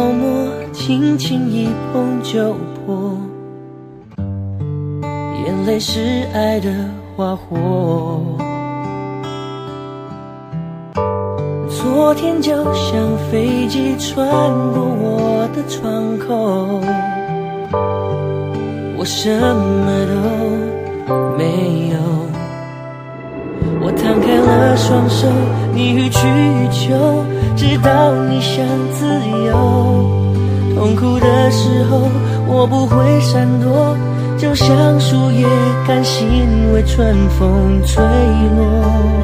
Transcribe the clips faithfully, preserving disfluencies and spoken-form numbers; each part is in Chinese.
沫，轻轻一碰就破，眼泪是爱的花火。昨天就像飞机穿过我的窗口，我什么都没有。我摊开了双手，你予取予求，直到你想自由。痛苦的时候我不会闪躲，就像树叶甘心为春风吹落。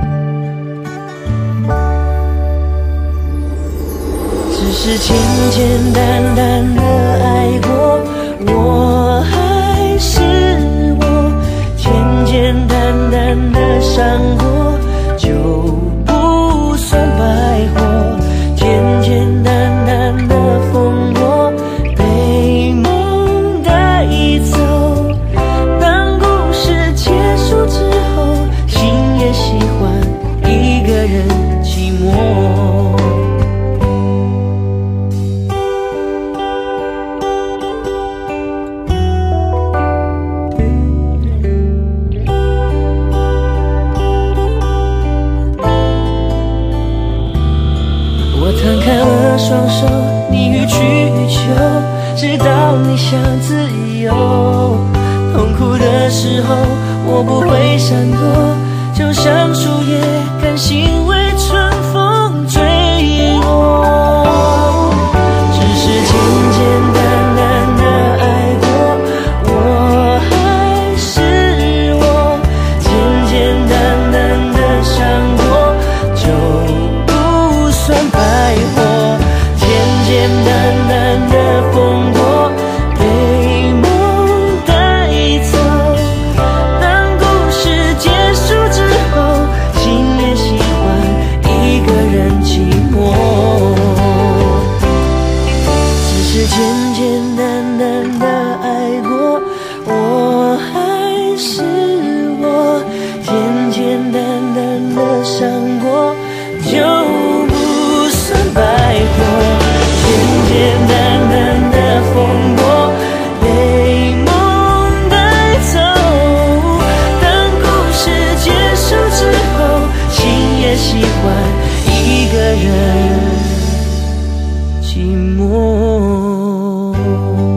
只是简简单单的爱过，我还是我，简简单单的伤过就不算白活，简简单单的风波被梦带走。当故事结束之后，心也喜欢一个人寂寞。摊开了双手，你予取予求，直到你想自由。痛苦的时候我不会闪躲，就像树叶甘心为春风吹落。只是简简单单的爱过，我还是我，简简单单的伤过就不算白活，简简单单的风波被梦带走。当故事结束之后，心也喜欢一个人寂寞。只是简简单单的爱过，我还是我，简简单单的伤过就不算白活，简简单单的风波被梦带走。当故事结束之后，心也喜欢一个人寂寞。